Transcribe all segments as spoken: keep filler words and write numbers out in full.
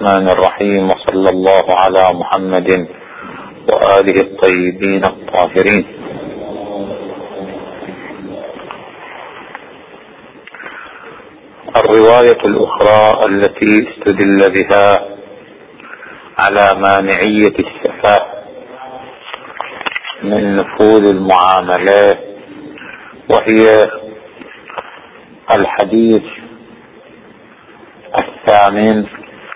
الرحمن الرحيم، وصلى الله على محمد وآله الطيبين الطاهرين. الرواية الأخرى التي استدل بها على مانعية الشفاء من نفوذ المعاملات، وهي الحديث الثامن،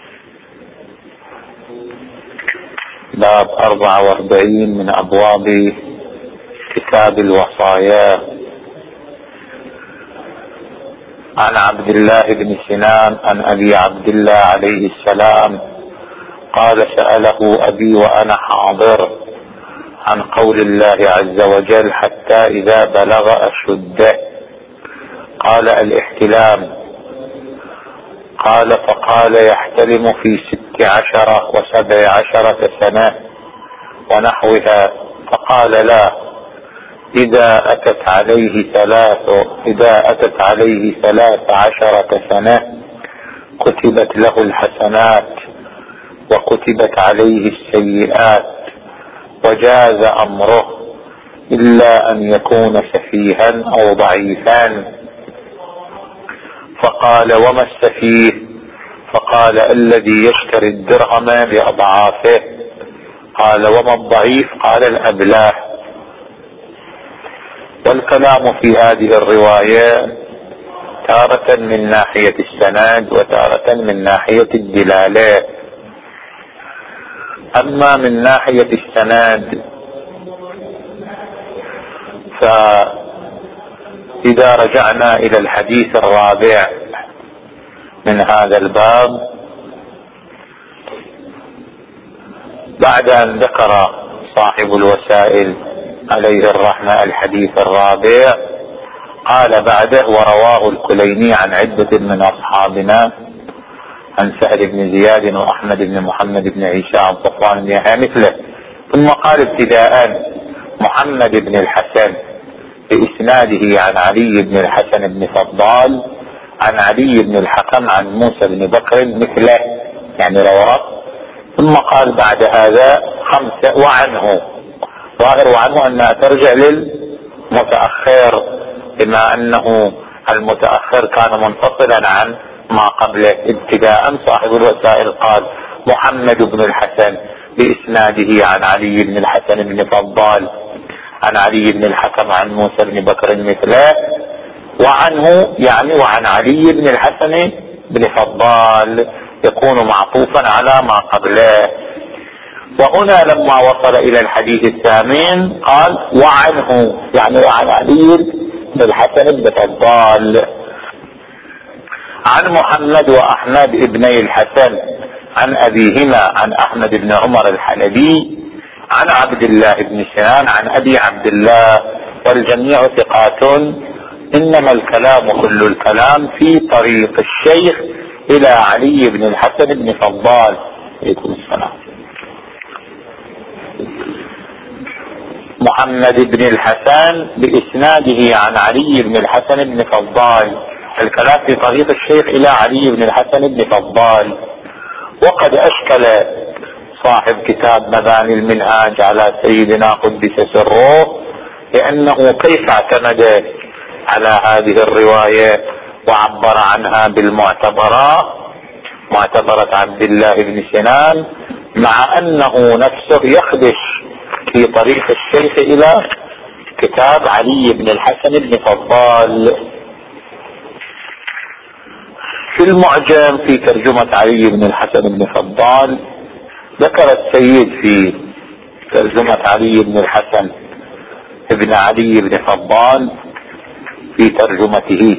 باب أربعة وأربعين من أبواب كتاب الوصايا، عن عبد الله بن سنان عن أبي عبد الله عليه السلام قال: سأله أبي وأنا حاضر عن قول الله عز وجل: حتى إذا بلغ أشده. قال: الاحتلام. قال: فقال: يحتلم في ست عشرة وسبع عشرة سنة ونحوها. فقال: لا، إذا أتت عليه ثلاث إذا أتت عليه ثلاث عشرة سنة كتبت له الحسنات وكتبت عليه السيئات وجاز أمره إلا أن يكون سفيها أو ضعيفا. فقال: وما السفيه؟ فقال: الذي يشتري الدرهم بأضعافه. قال: وما الضعيف؟ قال: الأبلاه. والكلام في هذه الرواية تارة من ناحية السند وتارة من ناحية الدلالة. أما من ناحية السند فإذا رجعنا إلى الحديث الرابع من هذا الباب، بعد أن ذكر صاحب الوسائل عليه الرحمة الحديث الرابع، قال بعده: ورواه الكليني عن عدة من أصحابنا عن سهل بن زياد وأحمد بن محمد بن عيسى عن صفوان بن يحيى مثله. ثم قال ابتداء: محمد بن الحسن بإسناده عن علي بن الحسن بن فضال عن علي بن الحكم عن موسى بن بكر مثله، يعني رواه. ثم قال بعد هذا خمسة وعنه، ظاهر وعنه أنها ترجع للمتأخر، بما أنه المتأخر كان منفصلا عن ما قبله. ابتداء صاحب الوسائل قال: محمد بن الحسن بإسناده عن علي بن الحسن بن فضال عن علي بن الحكم عن موسى بن بكر مثله، وعنه يعني وعن علي بن الحسن بن فضال، يكون معطوفا على ما قبله. وهنا لما وصل إلى الحديث الثامن قال: وعنه يعني وعن علي بن الحسن بن فضال عن محمد وأحمد ابني الحسن عن أبيهما عن أحمد بن عمر الحلبي عن عبد الله بن سنان عن أبي عبد الله، والجميع ثقات. إنما الكلام كل الكلام في طريق الشيخ إلى علي بن الحسن بن فضال عليكم السلام. محمد بن الحسن بإسناده عن علي بن الحسن بن فضال، الكلام في طريق الشيخ إلى علي بن الحسن بن فضال. وقد أشكل صاحب كتاب مباني المنهاج على سيدنا قدس سره، لأنه كيف اعتمد على هذه الرواية وعبر عنها بالمعتبرة، معتبرة عبد الله بن سنان، مع أنه نفسه يخدش في طريق الشيخ إلى كتاب علي بن الحسن بن فضال. في المعجم في ترجمة علي بن الحسن بن فضال ذكر السيد في ترجمة علي بن الحسن ابن علي بن فضال في ترجمته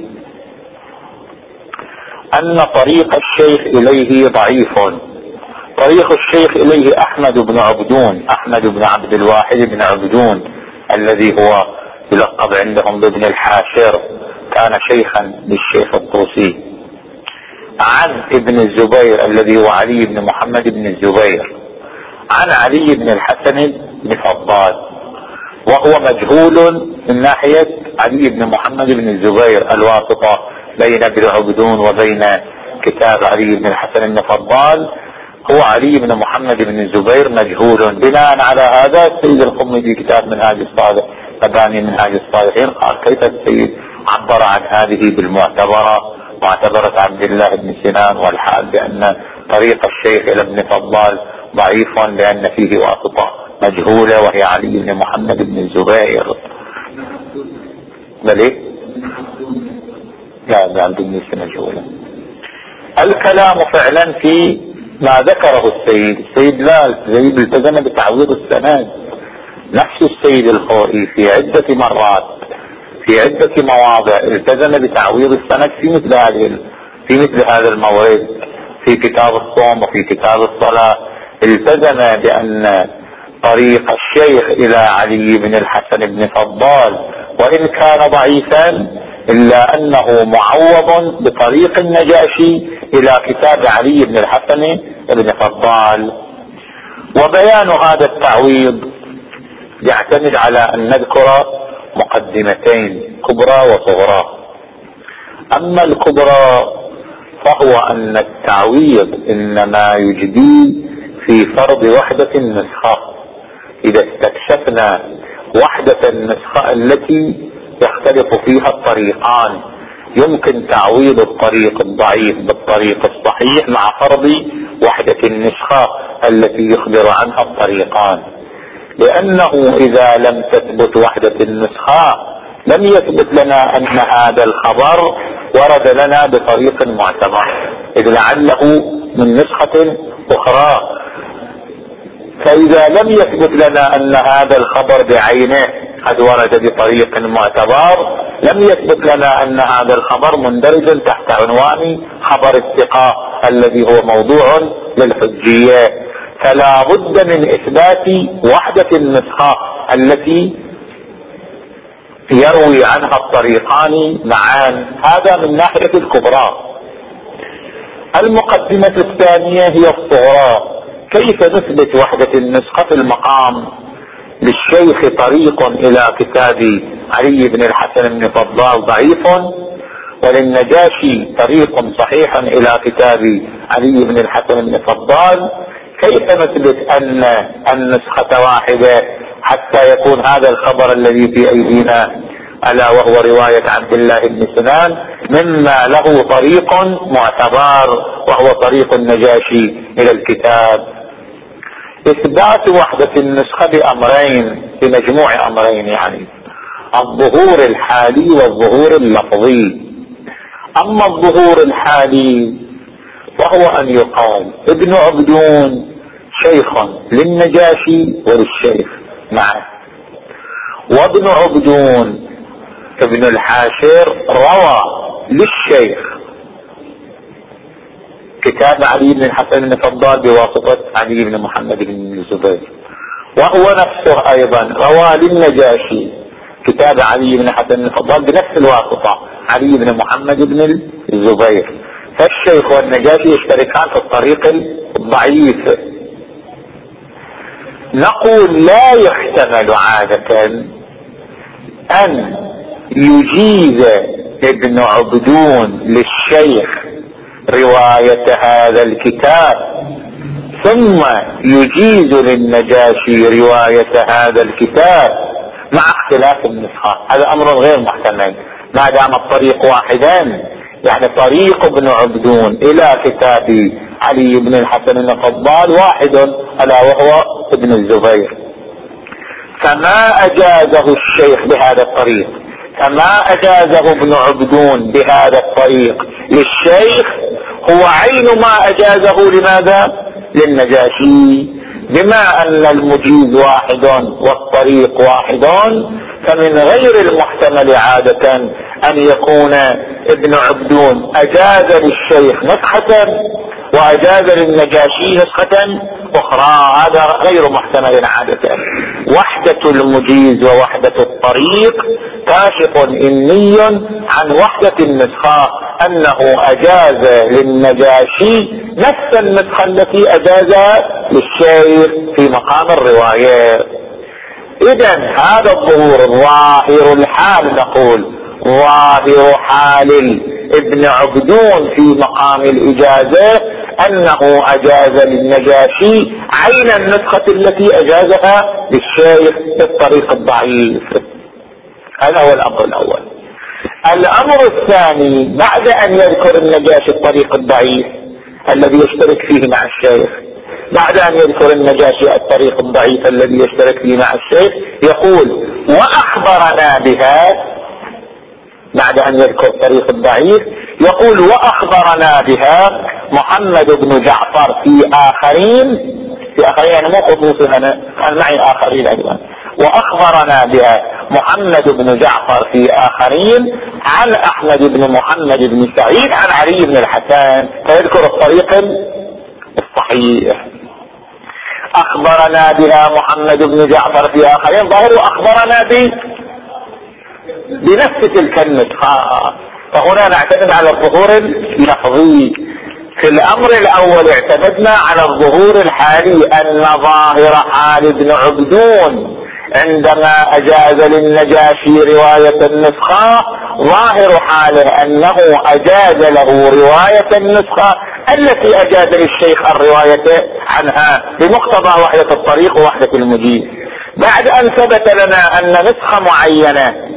أن طريق الشيخ إليه ضعيف. طريق الشيخ إليه أحمد بن عبدون، أحمد بن عبد الواحد بن عبدون، الذي هو يلقب عندهم بابن الحاشر، كان شيخا للشيخ الطوسي، عن ابن الزبير الذي هو علي بن محمد بن الزبير، عن علي بن الحسن بن فضال، وهو مجهول من ناحية علي بن محمد بن الزبير، الواسطة بين ابن عبدون وبين كتاب علي بن الحسن بن فضال. هو علي بن محمد بن الزبير مجهول. بناء على هذا السيد القمي في كتاب منهاج الصالح مباني منهاج الصالحين قال كيف السيد عبر عن هذه بالمعتبرة، معتبرة عبد الله بن سنان، والحال بأن طريق الشيخ إلى ابن فضال ضعيف لأن فيه واسطة مجهولة وهي علي بن محمد بن الزبير. بل لا لا عبد مجهولة. الكلام فعلا في ما ذكره السيد. السيد لا السيد التزم بتعويض السند. نفس السيد الخوئي في عدة مرات في عدة مواضع التزم بتعويض السند في مثل هذه في مثل هذا المورد، في كتاب الصوم وفي كتاب الصلاة التزم بأن طريق الشيخ إلى علي بن الحسن بن فضال وإن كان ضعيفا إلا أنه معوض بطريق النجاشي إلى كتاب علي بن الحسن بن فضال. وبيان هذا التعويض يعتمد على أن نذكر مقدمتين كبرى وصغرى. أما الكبرى فهو أن التعويض إنما يجدي في فرض وحدة النسخة. إذا استكشفنا وحدة النسخة التي يختلف فيها الطريقان يمكن تعويض الطريق الضعيف بالطريق الصحيح مع فرض وحدة النسخة التي يخبر عنها الطريقان، لأنه إذا لم تثبت وحدة النسخة لم يثبت لنا أن هذا الخبر ورد لنا بطريق معتبر، إذ لعله من نسخة أخرى. فإذا لم يثبت لنا أن هذا الخبر بعينه قد ورد بطريق معتبر لم يثبت لنا أن هذا الخبر مندرج تحت عنوان خبر الثقة الذي هو موضوع للحجية. فلا بد من إثبات وحدة النسخة التي يروي عنها الطريقان معا. هذا من ناحية الكبرى. المقدمة الثانية هي الصغرى. كيف نثبت وحدة النسخة في المقام؟ للشيخ طريق إلى كتاب علي بن الحسن بن فضال ضعيف، وللنجاشي طريق صحيح إلى كتاب علي بن الحسن بن فضال. كيف نثبت أن النسخة واحدة حتى يكون هذا الخبر الذي في أيدينا ألا وهو رواية عبد الله بن سنان مما له طريق معتبر وهو طريق النجاشي إلى الكتاب؟ إثبات وحدة النسخة بأمرين، بمجموع أمرين، يعني الظهور الحالي والظهور اللفظي. أما الظهور الحالي وهو أن يقال ابن عبدون شيخ للنجاشي وللشيخ معه، وابن عبدون ابن الحاشر روى للشيخ كتاب علي بن الحسن بن فضال بواسطة علي بن محمد بن الزبير، وهو نفسه أيضا روى للنجاشي كتاب علي بن الحسن بن فضال بنفس الواسطة علي بن محمد بن الزبير. فالشيخ والنجاشي يشتركان في الطريق الضعيف. نقول لا يحتمل عادة أن يجيز ابن عبدون للشيخ رواية هذا الكتاب ثم يجيز للنجاشي رواية هذا الكتاب مع اختلاف النسخة. هذا أمر غير محتمل ما دام الطريق واحدا، يعني طريق ابن عبدون إلى كتاب علي بن الحسن بن فضال واحد ألا وهو ابن الزبير. فما أجازه الشيخ بهذا الطريق، فما أجازه ابن عبدون بهذا الطريق للشيخ هو عين ما أجازه لماذا؟ للنجاشي. بما أن المجيز واحد والطريق واحد فمن غير المحتمل عادة أن يكون ابن عبدون أجاز للشيخ نسخة وأجاز للنجاشي نسخة أخرى. هذا غير محتمل عادة. وحدة المجيز ووحدة الطريق كاشف إني عن وحدة النسخة، أنه أجاز للنجاشي نفس النسخة التي أجازها للشيخ في مقام الرواية. إذن هذا الظهور ظاهر الحال، نقول ظاهر حال ابن عبدون في مقام الإجازة انه اجاز للنجاشي عين النسخة التي اجازها للشيخ بالطريق الضعيف. هذا هو الامر الاول. الامر الثاني بعد ان يذكر النجاشي الطريق الضعيف الذي يشترك فيه مع الشيخ، بعد ان يذكر النجاشي الطريق الضعيف الذي يشترك فيه مع الشيخ يقول واخبرنا بها. بعد ان يذكر الطريق الضعيف يقول واخبرنا بها محمد بن جعفر في اخرين، في اخرين يعني مو خصوصي انا، كان معي اخرين ايضا. واخبرنا بها محمد بن جعفر في اخرين عن احمد بن محمد بن سعيد عن علي بن الحسن، فيذكر الطريق الصحيح. اخبرنا بها محمد بن جعفر في اخرين ظاهر واخبرنا ب بنفس تلك النسخة، فهنا نعتمد على الظهور اللفظي. في الامر الاول اعتمدنا على الظهور الحالي ان ظاهر حال ابن عبدون عندما اجاز للنجاشي رواية النسخة، ظاهر حاله انه اجاز له رواية النسخة التي اجاز للشيخ الرواية عنها بمقتضى وحدة الطريق ووحدة المجيء. بعد ان ثبت لنا ان نسخة معينة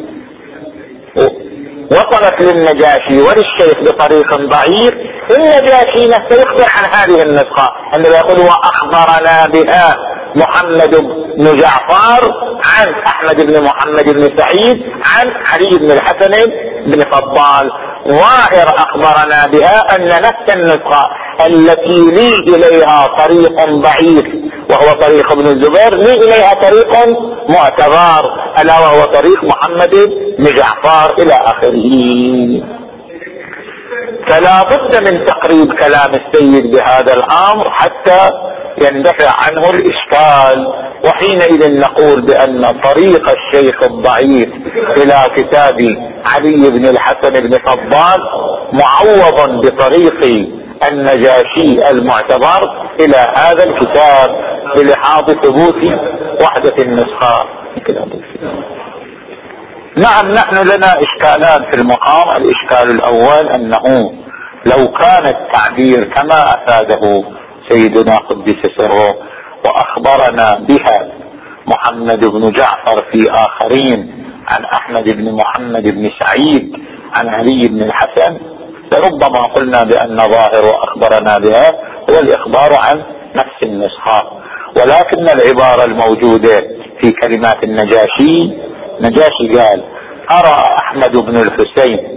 وصلت للنجاشي وللشيخ بطريق ضعيف، النجاشي نفسه يخبر عن هذه النسخة عندما يقول واخبرنا بها محمد بن جعفر عن احمد بن محمد بن سعيد عن علي بن الحسن بن فضال. ظاهر اخبرنا بها ان نفس النسخة التي لي اليها طريق ضعيف وهو طريق ابن الزبير لي اليها طريق معتبر الا وهو طريق محمد بن جعفر الى اخره. فلا بد من تقريب كلام السيد بهذا الامر حتى يندفع عنه الاشكال، وحينئذ نقول بان طريق الشيخ الضعيف الى كتاب علي بن الحسن بن فضال معوض بطريق النجاشي المعتبر الى هذا الكتاب بلحاظ ثبوت وحدة النسخة. نعم نحن لنا اشكالان في المقام. الاشكال الاول انه لو كان التعبير كما افاده سيدنا قدس سره واخبرنا بها محمد بن جعفر في اخرين عن احمد بن محمد بن سعيد عن علي بن الحسن، لربما قلنا بان ظاهر واخبرنا بها هو الاخبار عن نفس النسخة. ولكن العبارة الموجودة في كلمات النجاشي، نجاشي قال قرأ احمد بن الحسين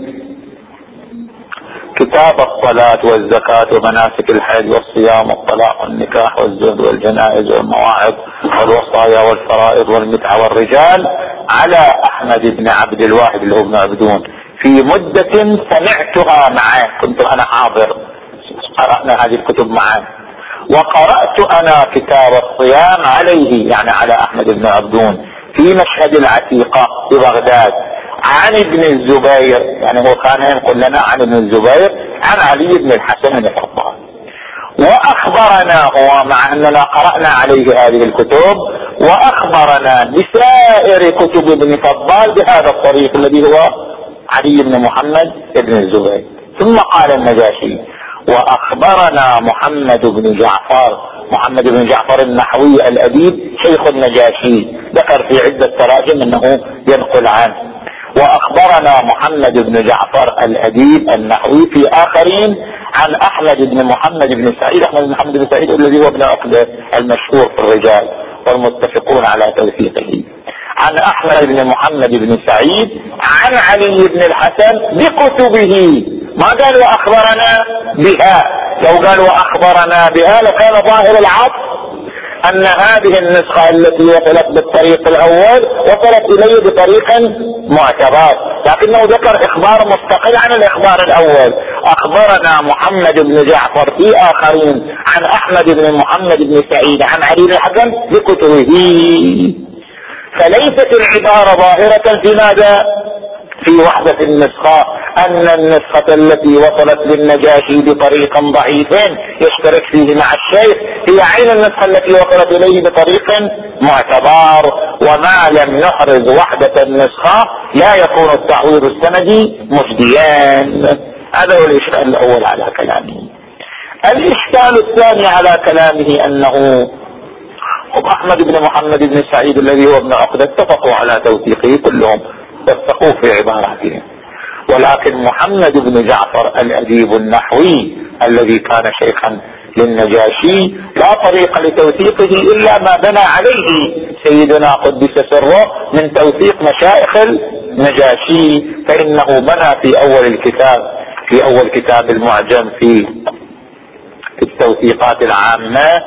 كتاب الصلاة والزكاة ومناسك الحج والصيام والطلاق والنكاح والزهد والجنائز والمواعظ والوصايا والفرائض والمتعة والرجال على احمد بن عبد الواحد اللي هو ابن عبدون في مدة سمعتها معه، كنت انا حاضر قرأنا هذه الكتب معه، وقرأت انا كتاب الصيام عليه يعني على احمد بن عبدون في مشهد العتيقة في بغداد عن ابن الزبير، يعني هو كان ينقل لنا عن ابن الزبير عن علي بن الحسن بن فضال. واخبرنا هو مع اننا قرأنا عليه هذه الكتب واخبرنا بسائر كتب ابن فضال بهذا الطريق الذي هو علي بن محمد بن الزبير. ثم قال النجاشي واخبرنا محمد بن جعفر، محمد بن جعفر النحوي الاديب شيخ النجاشي ذكر في عدة تراجم انه ينقل عنه، واخبرنا محمد بن جعفر الاديب النحوي في اخرين عن احمد بن محمد بن سعيد، احمد بن محمد بن سعيد الذي هو ابن عقبة المشهور في الرجال والمتفقون على توثيقه، عن احمد بن محمد بن سعيد عن علي بن الحسن بكتبه. ما قال واخبرنا بها، لو قال واخبرنا بها لكان ظاهر العطف ان هذه النسخة التي وصلت بالطريق الاول وصلت اليه بطريق معتبر، لكنه ذكر اخبار مستقل عن الاخبار الاول. اخبرنا محمد بن جعفر في اخرين عن احمد بن محمد بن سعيد عن علي بن الحسن بكتبه. فليست العبارة ظاهرة في ماذا؟ في وحدة النسخة، ان النسخة التي وصلت للنجاشي بطريق ضعيف يشترك فيه مع الشيخ هي عين النسخة التي وصلت اليه بطريق معتبر. وما لم نحرز وحدة النسخة لا يكون التعويض السندي مجديا. هذا هو الاشكال الاول على كلامه. الإشكال الثاني على كلامه أنه أحمد بن محمد بن سعيد الذي هو ابن عقدة اتفقوا على توثيقه كلهم، وثقوه في عباراتهم، ولكن محمد بن جعفر الأديب النحوي الذي كان شيخا للنجاشي لا طريق لتوثيقه إلا ما بنى عليه سيدنا قدس سره من توثيق مشايخ النجاشي، فإنه بنى في أول الكتاب في أول كتاب المعجم في التوثيقات العامة،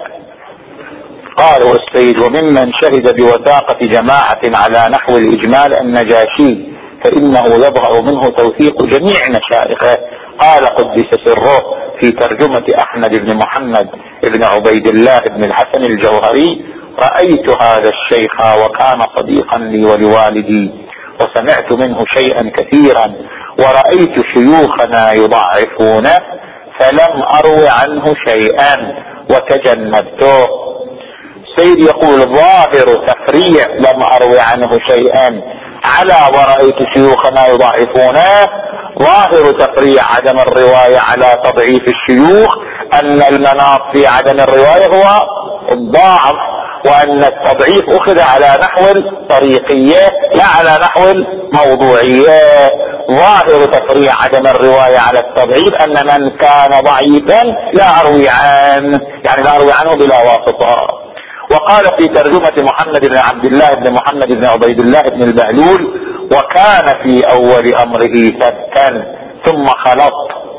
قال السيد: وممن شهد بوثاقة جماعة على نحو الإجمال النجاشي فإنه يظهر منه توثيق جميع مشايخه. قال قدس سره في ترجمة أحمد بن محمد بن عبيد الله بن الحسن الجوهري: رأيت هذا الشيخ وكان صديقا لي ولوالدي وسمعت منه شيئا كثيرا، ورأيت شيوخنا يضعفونه فلم أروي عنه شيئا وتجنبته. السيد يقول: ظاهر تفريع لم أروي عنه شيئا على ورأيت شيوخنا يضعفونه، ظاهر تفريع عدم الرواية على تضعيف الشيوخ أن المناط في عدم الرواية هو الضعف، وأن التضعيف أخذ على نحو الطريقية لا على نحو الموضوعية. ظاهر تفريع عدم الرواية على التضعيف أن من كان ضعيفا لا أروي عنه، يعني لا أروي عنه بلا واسطة. وقال في ترجمة محمد بن عبد الله بن محمد بن عبيد الله بن البهلول: وكان في أول أمره ثبتا ثم خلط،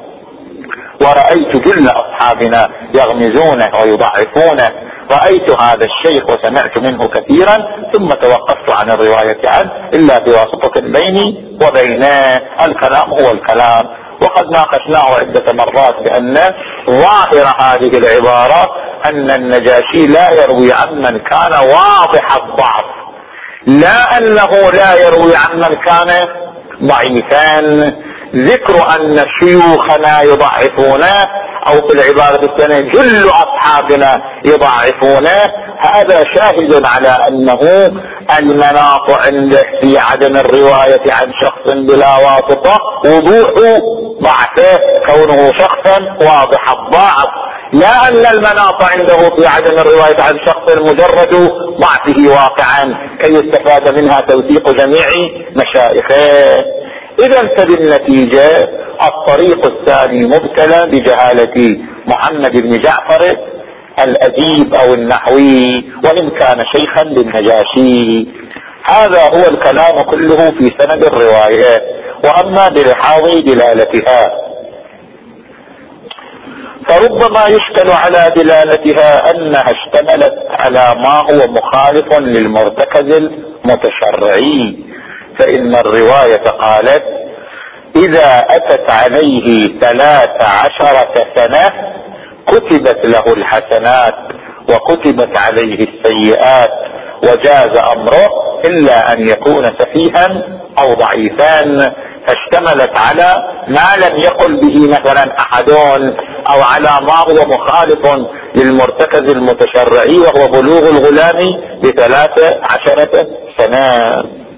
ورأيت جل أصحابنا يغمزونه ويضعفونه، رأيت هذا الشيخ وسمعت منه كثيرا ثم توقفت عن الرواية عنه إلا بواسطة بيني وبينه. الكلام هو الكلام، وقد ناقشناه عدة مرات بأن ظاهر هذه العبارة أن النجاشي لا يروي عمن كان واضح الضعف، لا أنه لا يروي عمن كان ضعيفا. ذكر أن شيوخنا يضعفونه أو في العبارة الثانية جل أصحابنا يضعفونه، هذا شاهد على أنه المناط عنده في عدم الرواية عن شخص بلا واسطة وضوح ضعفه، كونه شخصا واضح الضعف، لا أن المناط عنده في عدم الرواية عن شخص مجرد ضعفه واقعا كي يستفاد منها توثيق جميع مشايخه. إذا فبالنتيجة الطريق الثاني مبتلى بجهالة محمد بن جعفر الأديب أو النحوي وإن كان شيخا للنجاشي. هذا هو الكلام كله في سند الرواية. وأما بلحاظ دلالتها فربما يشكل على دلالتها أنها اشتملت على ما هو مخالف للمرتكز المتشرعي، فإن الرواية قالت: إذا أتت عليه ثلاث عشرة سنة كتبت له الحسنات وكتبت عليه السيئات وجاز أمره إلا أن يكون سفيها أو ضعيفا، فاشتملت على ما لم يقل به مثلا أحدون أو على ما هو مخالف للمرتكز المتشرعي وهو بلوغ الغلام بثلاث عشرة سنة.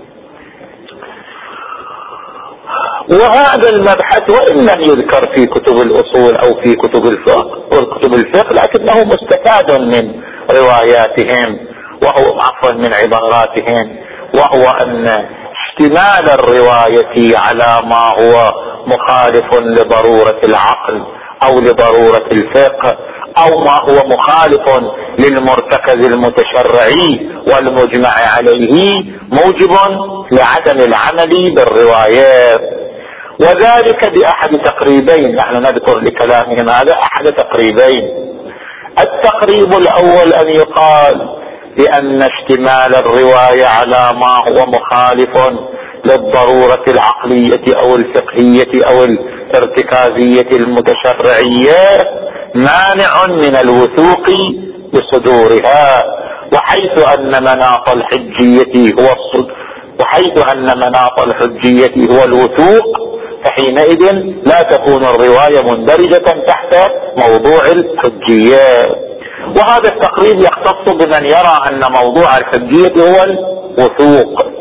وهذا المبحث وإن لم يذكر في كتب الأصول أو في كتب الفقه والكتب الفقه لكنه مستفاد من رواياتهم وهو عفوا من عباراتهم، وهو أن اشتمال الرواية على ما هو مخالف لضرورة العقل أو لضرورة الفقه أو ما هو مخالف للمرتكز المتشرعي والمجمع عليه موجب لعدم العمل بالروايات، وذلك بأحد تقريبين. نحن نذكر لكلامهم هذا أحد تقريبين. التقريب الأول أن يقال بأن اشتمال الرواية على ما هو مخالف للضرورة العقلية أو الفقهية أو الارتكازية المتشرعية مانع من الوثوق بصدورها، وحيث أن مناط الحجية هو الصد وحيث أن مناط الحجية هو الوثوق فحينئذ لا تكون الرواية مندرجة تحت موضوع الحجية. وهذا التقريب يختص بمن يرى أن موضوع الحجية هو الوثوق،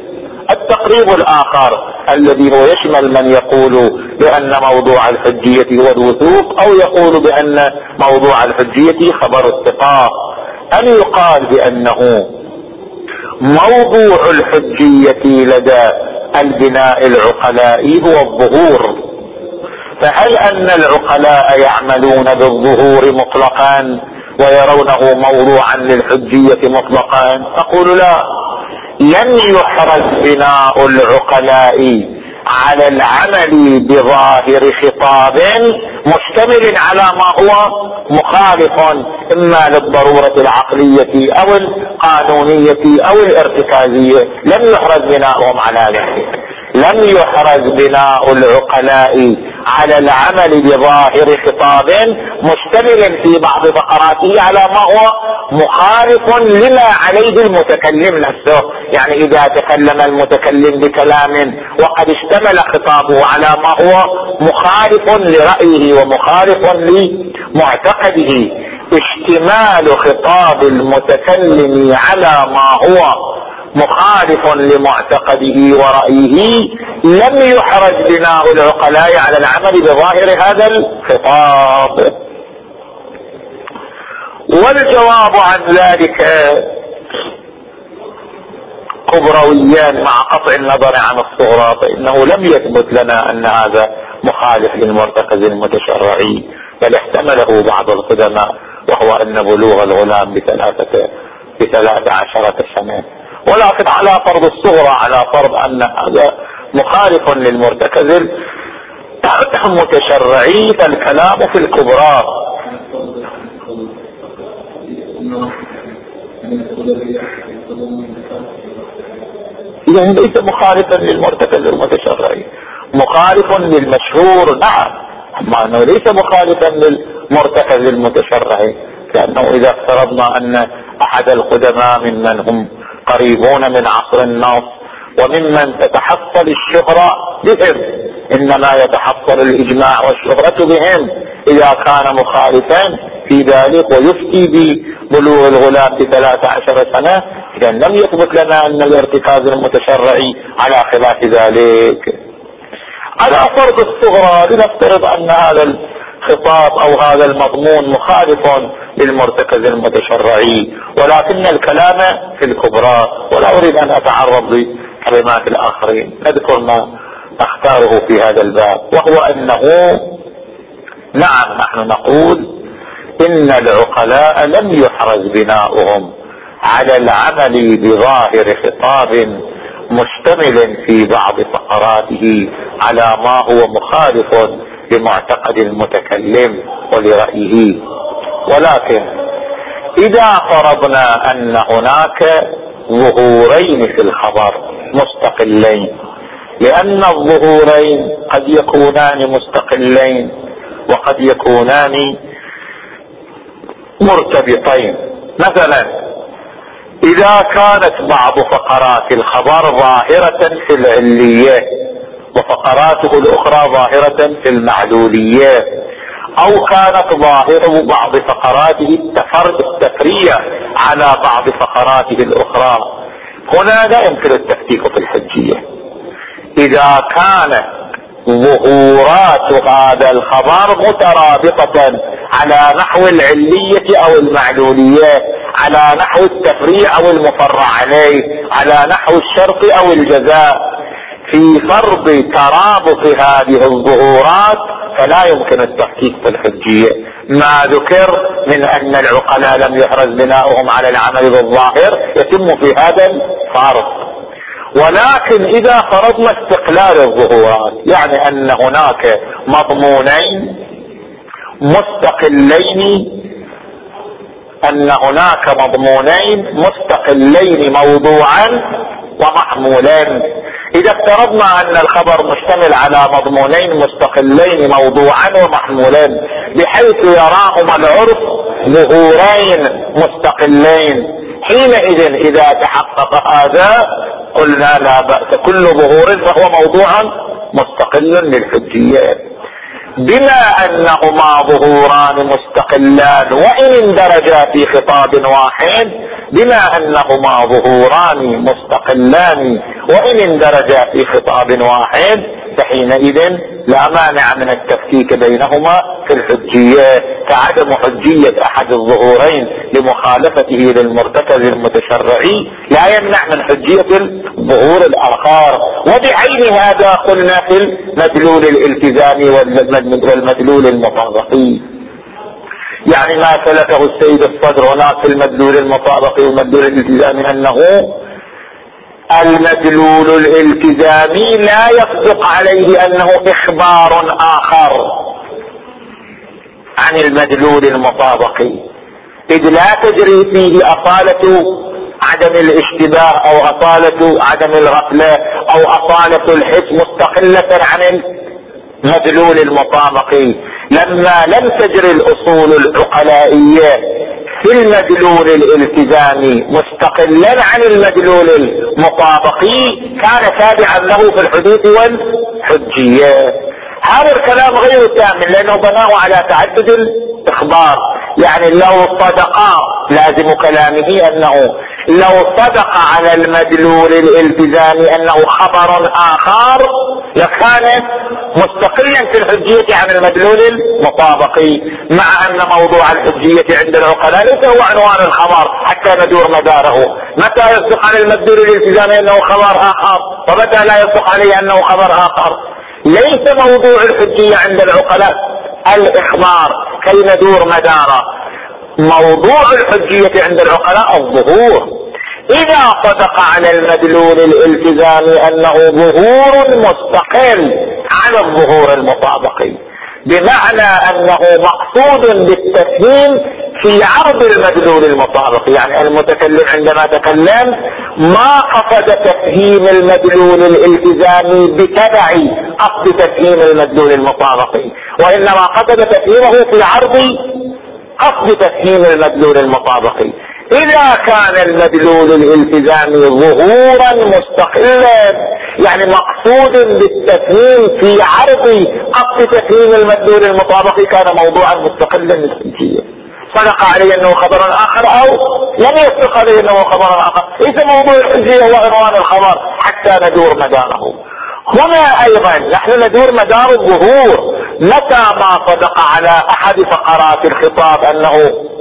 التقريب الآخر الذي هو يشمل من يقول بأن موضوع الحجية هو الوثوق أو يقول بأن موضوع الحجية خبر الثقة، أن يقال بأنه موضوع الحجية لدى البناء العقلاء هو الظهور. فهل أن العقلاء يعملون بالظهور مطلقا ويرونه موضوعا للحجية مطلقا؟ أقول لا، لم يحرز بناء العقلاء على العمل بظاهر خطاب مشتمل على ما هو مخالف إما للضرورة العقلية أو القانونية أو الارتكازية، لم يحرز بناؤهم على ذلك. لم يحرز بناء العقلاء على العمل بظاهر خطاب مشتمل في بعض فقراته على ما هو مخالف لما عليه المتكلم نفسه. يعني إذا تكلم المتكلم بكلام وقد اشتمل خطابه على ما هو مخالف لرأيه ومخالف لمعتقده، اشتمال خطاب المتكلم على ما هو مخالف لمعتقده ورأيه لم يحرج بناء العقلاء على العمل بظاهر هذا الخطاب. والجواب عن ذلك كبرويان مع قطع النظر عن الصغرى، فإنه لم يثبت لنا أن هذا مخالف للمرتكز المتشرعي، بل احتمله بعض القدماء، وهو أن بلوغ الغلام بثلاثة بثلاث عشرة سنة. ولكن على فرض الصغرى، على فرض أن هذا مخالف للمرتكز المتشرعي، فالكلام في الكبرى. يعني ليس مخالفا للمرتكز المتشرعي، مخالف للمشهور نعم، أما أنه ليس مخالفا للمرتكز المتشرعي، لأنه إذا افترضنا أن أحد القدماء ممن هم قريبون من عصر النص وممن تتحصل الشهرة بهم، إنما يتحصل الإجماع والشهرة بهم، إذا كان مخالفا في ذلك ويفتي ببلوغ الغلام بثلاث عشر سنة، إذا لم يثبت لنا أن الارتكاز المتشرعي على خلاف ذلك. على فرض الصغرى لنفترض أن هذا الخطاب أو هذا المضمون مخالف للمرتكز المتشرعي، ولكن الكلام في الكبرى. ولا أريد أن أتعرض لكلمات الآخرين، نذكر ما أختاره في هذا الباب، وهو أنه نعم نحن نقول إن العقلاء لم يحرز بناؤهم على العمل بظاهر خطاب مشتمل في بعض فقراته على ما هو مخالف لمعتقد المتكلم ولرأيه. ولكن إذا فرضنا أن هناك ظهورين في الخبر مستقلين، لأن الظهورين قد يكونان مستقلين وقد يكونان مرتبطين. مثلا إذا كانت بعض فقرات الخبر ظاهرة في العلية وفقراته الأخرى ظاهرة في المعلولية، أو كانت ظاهرة بعض فقراته التفرية على بعض فقراته الأخرى، هنا لا يمكن التفكيك في الحجية. إذا كانت ظهورات هذا الخبر مترابطة على نحو العلية أو المعلولية، على نحو التفريع أو المفرع عليه، على نحو الشرط أو الجزاء، في فرض ترابط هذه الظهورات فلا يمكن التحقيق في الحجية. ما ذكر من أن العقلاء لم يحرز بناؤهم على العمل بالظاهر يتم في هذا الفرض. ولكن إذا فرضنا استقلال الظهورات، يعني أن هناك مضمونين مستقلين، أن هناك مضمونين مستقلين موضوعا ومحمولين. إذا افترضنا أن الخبر مشتمل على مضمونين مستقلين موضوعا ومحمولين بحيث يراهما العرف ظهورين مستقلين، حينئذ إذا تحقق هذا قلنا لا بأس، كل ظهور فهو موضوع مستقل للحجية. بما أنهما ظهوران مستقلان وإن اندرجا في خطاب واحد، بما أنهما ظهوران مستقلان وإن اندرج في خطاب واحد فحينئذ لا مانع من التفكيك بينهما في الحجية، كعدم حجية أحد الظهورين لمخالفته للمرتكز المتشرعي لا يمنع من حجية الظهور الآخر. وبعين هذا قلنا في المدلول الالتزامي والمدلول المطابقي، يعني ما سلكه السيد الصدر هناك في المدلول المطابقي والمدلول الالتزامي أنه المدلول الالتزامي لا يصدق عليه أنه إخبار آخر عن المدلول المطابقي، إذ لا تجري فيه أصالة عدم الاشتباه أو أصالة عدم الغفلة أو أصالة الحس مستقلة عن المدلول المطابقي. لما لم تجري الأصول العقلائية في المدلول الالتزامي مستقلا عن المدلول المطابقي كان تابعا له في الحدوث والحجية. هذا الكلام غير كامل لأنه بناه على تعدد الإخبار، يعني لو صدقا لازم كلامه أنه لو صدق على المدلول الالتزامي أنه خبر آخر لكان مستقلا في الحجية عن المدلول المطابقي، مع أن موضوع الحجية عند العقلاء ليس هو عنوان الخبر حتى ندور مداره. متى يصدق على المدلول الالتزامي أنه خبر آخر ومتى لا يصدق عليه أنه خبر آخر؟ ليس موضوع الحجية عند العقلاء الإخبار كي ندور مداره، موضوع الحجية عند العقلاء الظهور. إذا صدق على المدلول الالتزامي أنه ظهور مستقل عن الظهور المطابقي، بمعنى أنه مقصود بالتفهيم في عرض المدلول المطابقي، يعني المتكلم عندما تكلم ما قصد تفهيم المدلول الالتزامي بتبع قصد تفهيم المدلول المطابقي، وإنما قصد تفهيمه في عرض قصد تفهيم المدلول المطابقي. إذا كان المدلول الالتزامي ظهورا مستقلا يعني مقصود بالتفهيم في عرض قصد تفهيم المدلول المطابقي كان موضوعا مستقلا للحجية، صدق عليه أنه خبر آخر أو لم يصدق عليه أنه خبر آخر، ليس موضوع الحجية هو عنوان الخبر حتى ندور مداره. هنا أيضا نحن ندور مدار الظهور متى ما صدق على أحد فقرات الخطاب أنه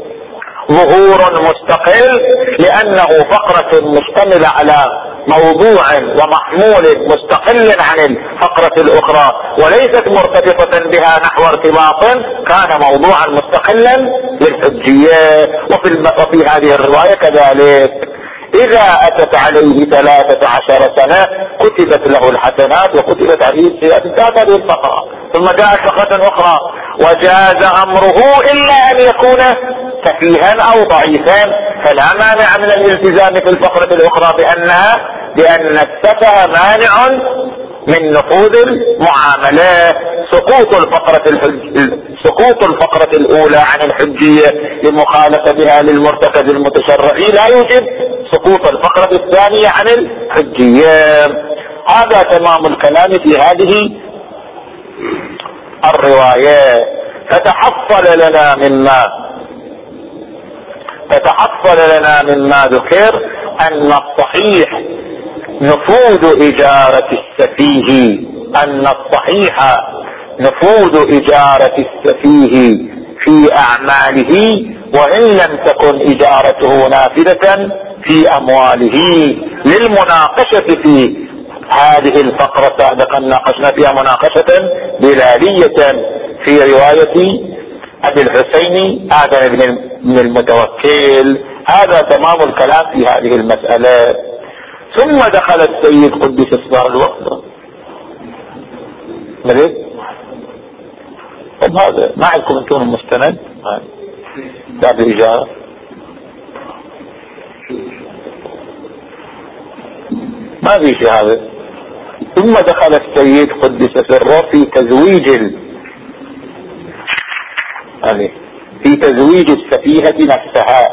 ظهور مستقل، لأنه فقرة مشتملة على موضوع ومحمول مستقل عن الفقرة الأخرى وليست مرتبطة بها نحو ارتباط، كان موضوعا مستقلا للحجية. وفي, وفي هذه الرواية كذلك إذا أتت عليه ثلاثة عشر سنة كتبت له الحسنات وكتبت عليه السيئات. انتهت هذه الفقرة، ثم جاءت فقرة أخرى وجاز أمره إلا أن يكون سفيها أو ضعيفا، فلا مانع من الالتزام في الفقرة الأخرى بأنها بأن السفه مانع من نفوذ المعاملة. سقوط الفقرة الحج... سقوط الفقرة الأولى عن الحجية لمخالفتها للمرتكز المتشرعي لا يوجب سقوط الفقرة الثانية عن الحجية. هذا تمام الكلام في هذه الرواية. فتحصل لنا مما فتحصل لنا مما ذكر أن الصحيح نفوذ إجارة السفيه أن الصحيح نفوذ إجارة السفيه في أعماله وإن لم تكن إجارته نافذة في أمواله. للمناقشة في هذه الفقرة سابقا ناقشنا فيها مناقشة دلالية في رواية أبي الحسين آدم بن المتوكل. هذا تمام الكلام في هذه المسألة. ثم دخل السيد قدس اصدار الوقت ملك. طب هذا ما عندكم انتم المستند باب الإجارة؟ ما في شيء هذا. ثم دخل السيد قدس سره في تزويج ال... يعني في تزويج السفيهة نفسها،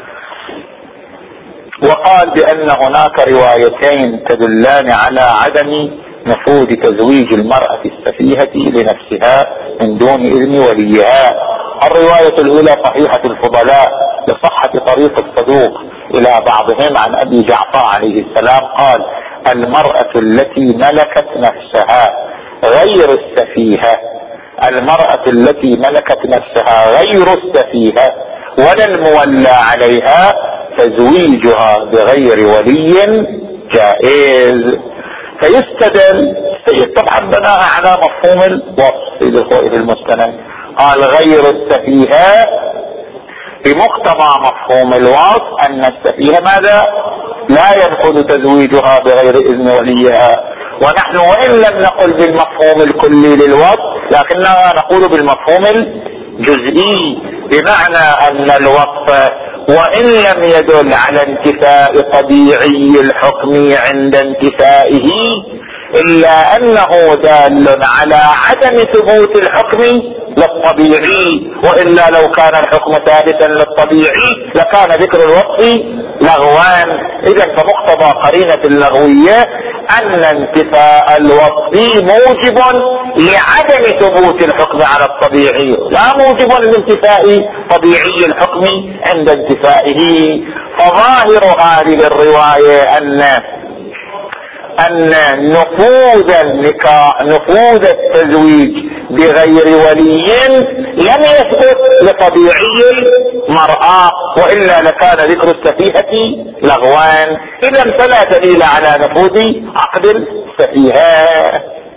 وقال بأن هناك روايتين تدلان على عدم نفوذ تزويج المرأة السفيهة لنفسها من دون إذن وليها. الرواية الأولى صحيحة الفضلاء لصحة طريق الصدوق إلى بعضهم عن أبي جعفر عليه السلام قال المرأة التي ملكت نفسها غير السفيهة، المرأة التي ملكت نفسها غير السفيهة ولا المولى عليها تزويجها بغير ولي جائز. فيستدل السيد طبعا بناها على مفهوم الوصف للخوئ المستند، قال غير السفيهة بمقتضى مفهوم الوصف ان السفيهة ماذا؟ لا ينفذ تزويجها بغير اذن وليها. ونحن وان لم نقل بالمفهوم الكلي للوصف لكننا نقول بالمفهوم الجزئي، بمعنى ان الوصف وان لم يدل على انتفاء طبيعي الحكم عند انتفائه الا انه دال على عدم ثبوت الحكم للطبيعي، والا لو كان الحكم ثابتا للطبيعي لكان ذكر الوصف لغوان. اذا فمقتضى قرينة اللغوية ان انتفاء الوصف موجب لعدم ثبوت الحكم على الطبيعي، لا موجب لانتفاء طبيعي الحكم عند انتفائه. فظاهر هذه الرواية ان ان نفوذ النكاح نفوذ التزويج بغير ولي لم يثبت لطبيعي المرأة، وإلا لكان ذكر السفيهة لغوان. إذا فلا دليل على نفوذ عقد السفيهة.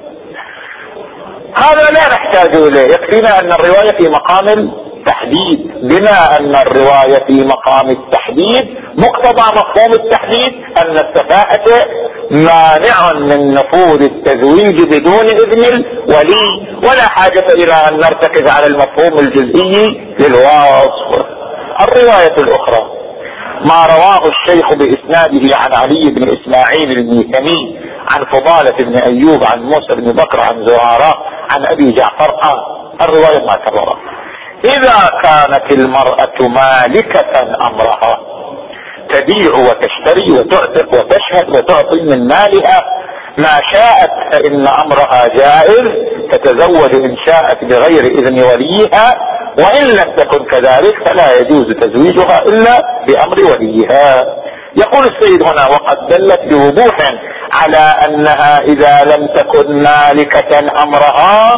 هذا لا نحتاج إليه، يكفينا أن الرواية في مقام التحديد. بما أن الرواية في مقام التحديد مقتضى مفهوم التحديد أن السفاهة مانع من نفوذ التزويج بدون إذن الولي، ولا حاجة إلى أن نرتكز على المفهوم الجزئي للوصف. الرواية الأخرى ما رواه الشيخ بإسناده عن علي بن إسماعيل الميثمي عن فضالة بن أيوب عن موسى بن بكر عن زهراء عن أبي جعفر قال، الرواية ما كبرت: إذا كانت المرأة مالكة أمرها تبيع وتشتري وتعتق وتشهد وتعطي من مالها ما شاءت فإن أمرها جائز، تتزوج إن شاءت بغير إذن وليها، وإن لم تكن كذلك فلا يجوز تزويجها إلا بأمر وليها. يقول السيد هنا: وقد دلت بوضوح على أنها إذا لم تكن مالكة أمرها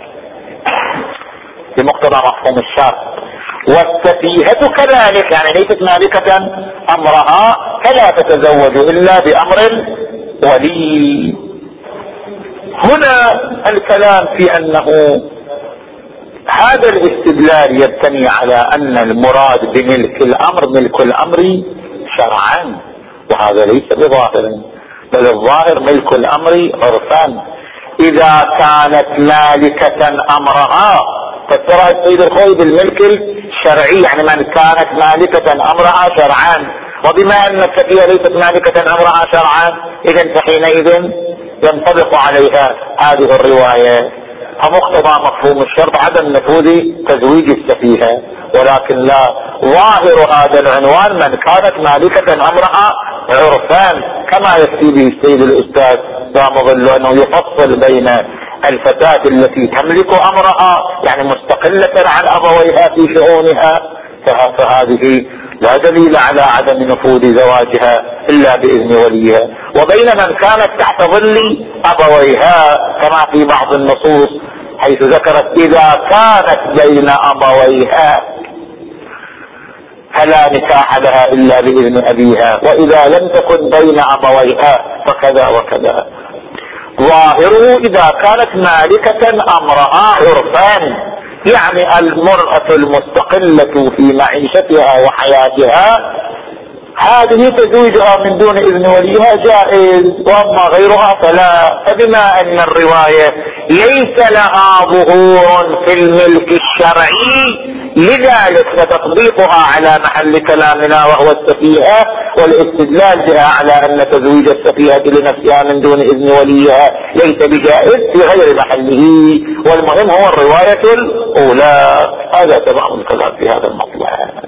بمقتضى مفهوم الشرع، والسفيهة كذلك يعني ليست مالكة أمرها، فلا تتزوج إلا بأمر ولي. هنا الكلام في أنه هذا الاستدلال يبتني على أن المراد بملك الأمر ملك الأمر شرعا، وهذا ليس بظاهر، بل الظاهر ملك الأمر عرفا. إذا كانت مالكة أمرها فسرها السيد الخوئي بالملك الشرعي، يعني من كانت مالكة أمرها شرعا، وبما أن السفيهة ليست مالكة أمرها شرعا إذن فحينئذ ينطبق عليها هذه الرواية. فمقتضى مفهوم الشرط عدم نفوذ تزويج السفيهة، ولكن لا، ظاهر هذا العنوان من كانت مالكة أمرها عرفان، كما يفتي به السيد الأستاذ دامغل أنه يفصل بين الفتاة التي تملك أمرها يعني مستقلة عن أبويها في شؤونها، فهذه لا دليل على عدم نفوذ زواجها إلا بإذن وليها، وبين من كانت تحت ظل أبويها كما في بعض النصوص حيث ذكرت إذا كانت بين أبويها فلا نكاح لها إلا بإذن أبيها، وإذا لم تكن بين أبويها فكذا وكذا. ظاهره إذا كانت مالكة أمرها عرفان، يعني المرأة المستقلة في معيشتها وحياتها هذه تزويجها من دون إذن وليها جائز، وأما غيرها فلا. فبما أن الرواية ليس لها ظهور في الملك الشرعي لذلك فتطبيقها على محل كلامنا وهو السفيهة، والاستدلال بها على أن تزويج السفيهة لنفسها من دون إذن وليها ليس بجائز في غير محله، والمهم هو الرواية الأولى. هذا تمام الكلام في هذا المطلب.